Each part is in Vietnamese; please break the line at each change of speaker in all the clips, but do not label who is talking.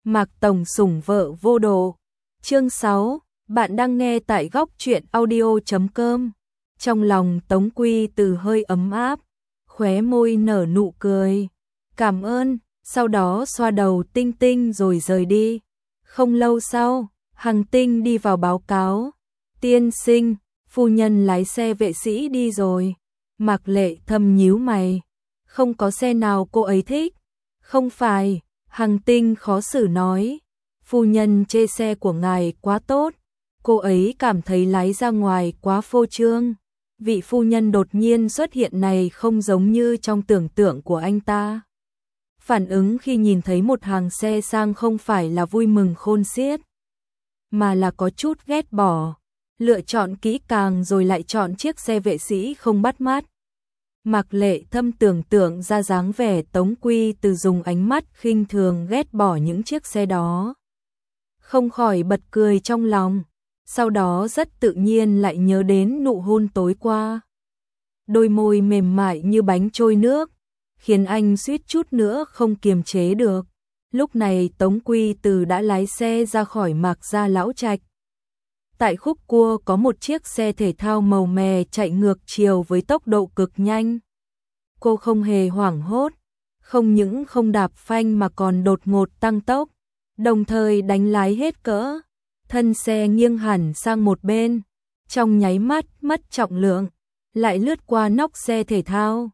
Mạc Tổng sủng vợ vô độ. Chương 6, bạn đang nghe tại góc truyện audio.com. Trong lòng Tống Quy Từ hơi ấm áp, khóe môi nở nụ cười. Cảm ơn, sau đó xoa đầu Tinh Tinh rồi rời đi. Không lâu sau, Hằng Tinh đi vào báo cáo. Tiên sinh, phu nhân lái xe vệ sĩ đi rồi. Mạc Lệ thầm nhíu mày. Không có xe nào cô ấy thích. Không phải, Hằng Tinh khó xử nói. Phu nhân chê xe của ngài quá tốt. Cô ấy cảm thấy lái ra ngoài quá phô trương. Vị phu nhân đột nhiên xuất hiện này không giống như trong tưởng tượng của anh ta. Phản ứng khi nhìn thấy một hàng xe sang không phải là vui mừng khôn xiết, mà là có chút ghét bỏ. Lựa chọn kỹ càng rồi lại chọn chiếc xe vệ sĩ không bắt mắt. Mạc Lệ thâm tưởng tượng ra dáng vẻ Tống Quy Từ dùng ánh mắt khinh thường ghét bỏ những chiếc xe đó. Không khỏi bật cười trong lòng, sau đó rất tự nhiên lại nhớ đến nụ hôn tối qua. Đôi môi mềm mại như bánh trôi nước, khiến anh suýt chút nữa không kiềm chế được. Lúc này Tống Quy Từ đã lái xe ra khỏi Mạc gia lão trạch. Tại khúc cua có một chiếc xe thể thao màu mè chạy ngược chiều với tốc độ cực nhanh. Cô không hề hoảng hốt, không những không đạp phanh mà còn đột ngột tăng tốc, đồng thời đánh lái hết cỡ. Thân xe nghiêng hẳn sang một bên, trong nháy mắt mất trọng lượng, lại lướt qua nóc xe thể thao.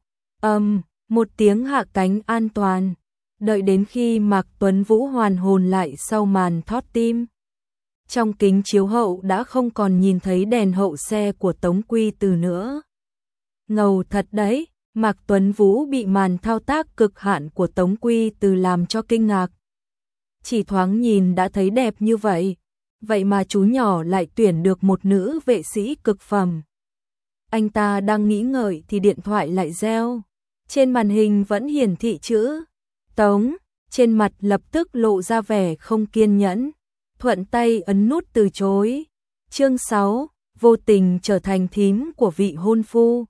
Một tiếng hạ cánh an toàn. Đợi đến khi Mạc Tuấn Vũ hoàn hồn lại sau màn thót tim, trong kính chiếu hậu đã không còn nhìn thấy đèn hậu xe của Tống Quy Từ nữa. Ngầu thật đấy, Mạc Tuấn Vũ bị màn thao tác cực hạn của Tống Quy Từ làm cho kinh ngạc. Chỉ thoáng nhìn đã thấy đẹp như vậy, vậy mà chú nhỏ lại tuyển được một nữ vệ sĩ cực phẩm. Anh ta đang nghĩ ngợi thì điện thoại lại reo. Trên màn hình vẫn hiển thị chữ Tống, trên mặt lập tức lộ ra vẻ không kiên nhẫn, thuận tay ấn nút từ chối. Chương 6, vô tình trở thành thím của vị hôn phu.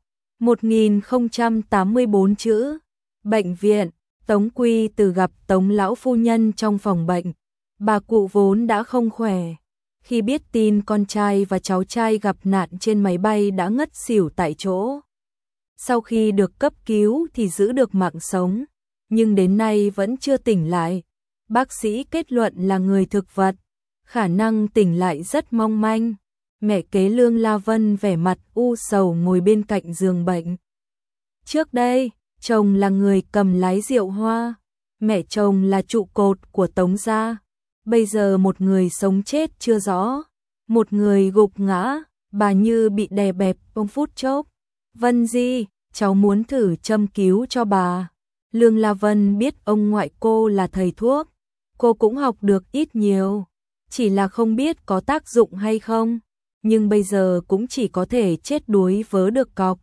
1084 chữ. Bệnh viện, Tống Quy Từ gặp Tống lão phu nhân trong phòng bệnh. Bà cụ vốn đã không khỏe, khi biết tin con trai và cháu trai gặp nạn trên máy bay đã ngất xỉu tại chỗ. Sau khi được cấp cứu thì giữ được mạng sống, nhưng đến nay vẫn chưa tỉnh lại. Bác sĩ kết luận là người thực vật, khả năng tỉnh lại rất mong manh. Mẹ kế Lương La Vân vẻ mặt u sầu ngồi bên cạnh giường bệnh. Trước đây, chồng là người cầm lái rượu hoa, mẹ chồng là trụ cột của Tống gia. Bây giờ một người sống chết chưa rõ, một người gục ngã, bà như bị đè bẹp trong phút chốc. Vân Di, cháu muốn thử châm cứu cho bà. Lương La Vân biết ông ngoại cô là thầy thuốc, cô cũng học được ít nhiều, chỉ là không biết có tác dụng hay không, nhưng bây giờ cũng chỉ có thể chết đuối vớ được cọc.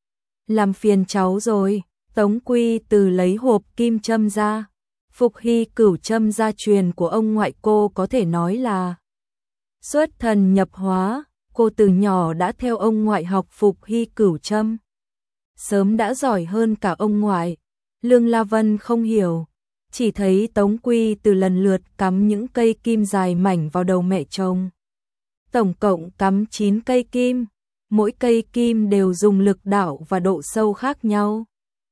Làm phiền cháu rồi. Tống Quy Từ lấy hộp kim châm ra. Phục hy cửu châm gia truyền của ông ngoại cô có thể nói là xuất thần nhập hóa. Cô từ nhỏ đã theo ông ngoại học phục hy cửu châm, sớm đã giỏi hơn cả ông ngoại. Lương La Vân không hiểu, chỉ thấy Tống Quy Từ lần lượt cắm những cây kim dài mảnh vào đầu mẹ chồng. Tổng cộng cắm 9 cây kim, mỗi cây kim đều dùng lực đạo và độ sâu khác nhau.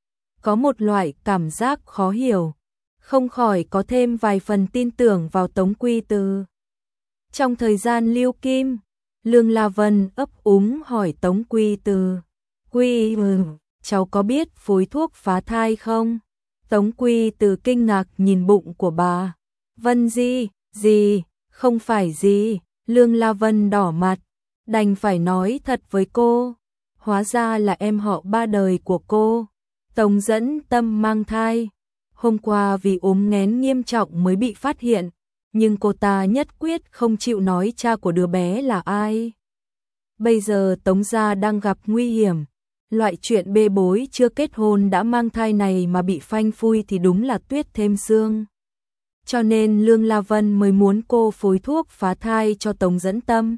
Có một loại cảm giác khó hiểu, không khỏi có thêm vài phần tin tưởng vào Tống Quy Từ. Trong thời gian lưu kim, Lương La Vân ấp úng hỏi Tống Quy Từ, Quy cháu có biết phối thuốc phá thai không? Tống Quy Từ kinh ngạc nhìn bụng của bà. Vân Di, gì, không phải gì. Lương La Vân đỏ mặt, đành phải nói thật với cô. Hóa ra là em họ ba đời của cô, Tống Dẫn Tâm mang thai. Hôm qua vì ốm nghén nghiêm trọng mới bị phát hiện, nhưng cô ta nhất quyết không chịu nói cha của đứa bé là ai. Bây giờ Tống gia đang gặp nguy hiểm, loại chuyện bê bối chưa kết hôn đã mang thai này mà bị phanh phui thì đúng là tuyết thêm sương. Cho nên Lương La Vân mới muốn cô phối thuốc phá thai cho Tống Dẫn Tâm.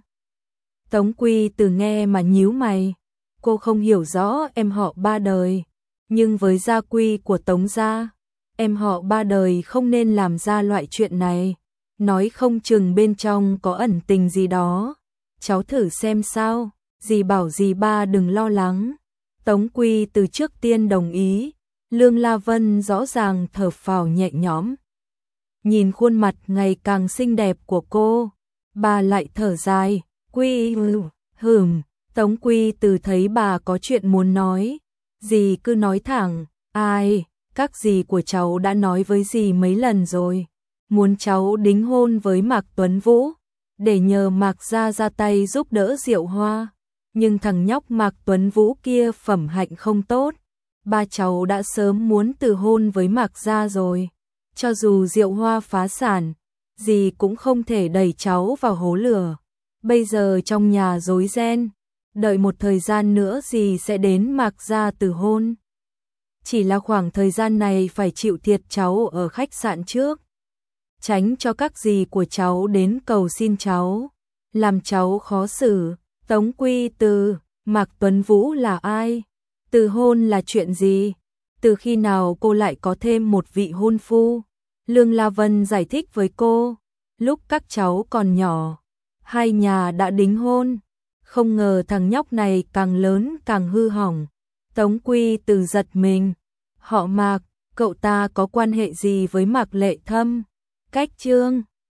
Tống Quy Từ nghe mà nhíu mày, cô không hiểu rõ em họ ba đời, nhưng với gia quy của Tống gia, em họ ba đời không nên làm ra loại chuyện này. nói không chừng bên trong có ẩn tình gì đó. Cháu thử xem sao, dì bảo dì ba đừng lo lắng. Tống Quy từ trước tiên đồng ý, Lương La Vân rõ ràng thở phào nhẹ nhõm. Nhìn khuôn mặt ngày càng xinh đẹp của cô, bà lại thở dài, Quy Tống Quy từ thấy bà có chuyện muốn nói, dì cứ nói thẳng, ai, các dì của cháu đã nói với dì mấy lần rồi, muốn cháu đính hôn với Mạc Tuấn Vũ, để nhờ Mạc gia ra tay giúp đỡ Diệu Hoa. Nhưng thằng nhóc Mạc Tuấn Vũ kia phẩm hạnh không tốt, ba cháu đã sớm muốn từ hôn với Mạc gia rồi. Cho dù Diệu Hoa phá sản, dì cũng không thể đẩy cháu vào hố lửa. Bây giờ trong nhà rối ren, đợi một thời gian nữa dì sẽ đến Mạc gia từ hôn. Chỉ là khoảng thời gian này phải chịu thiệt cháu ở khách sạn trước, tránh cho các dì của cháu đến cầu xin cháu, làm cháu khó xử. Tống Quy từ, Mạc Tuấn Vũ là ai? Từ hôn là chuyện gì? Từ khi nào cô lại có thêm một vị hôn phu? Lương La Vân giải thích với cô, lúc các cháu còn nhỏ, hai nhà đã đính hôn, không ngờ thằng nhóc này càng lớn càng hư hỏng. Tống Quy từ giật mình, họ Mạc, cậu ta có quan hệ gì với Mạc Lệ Thâm? Cách Trương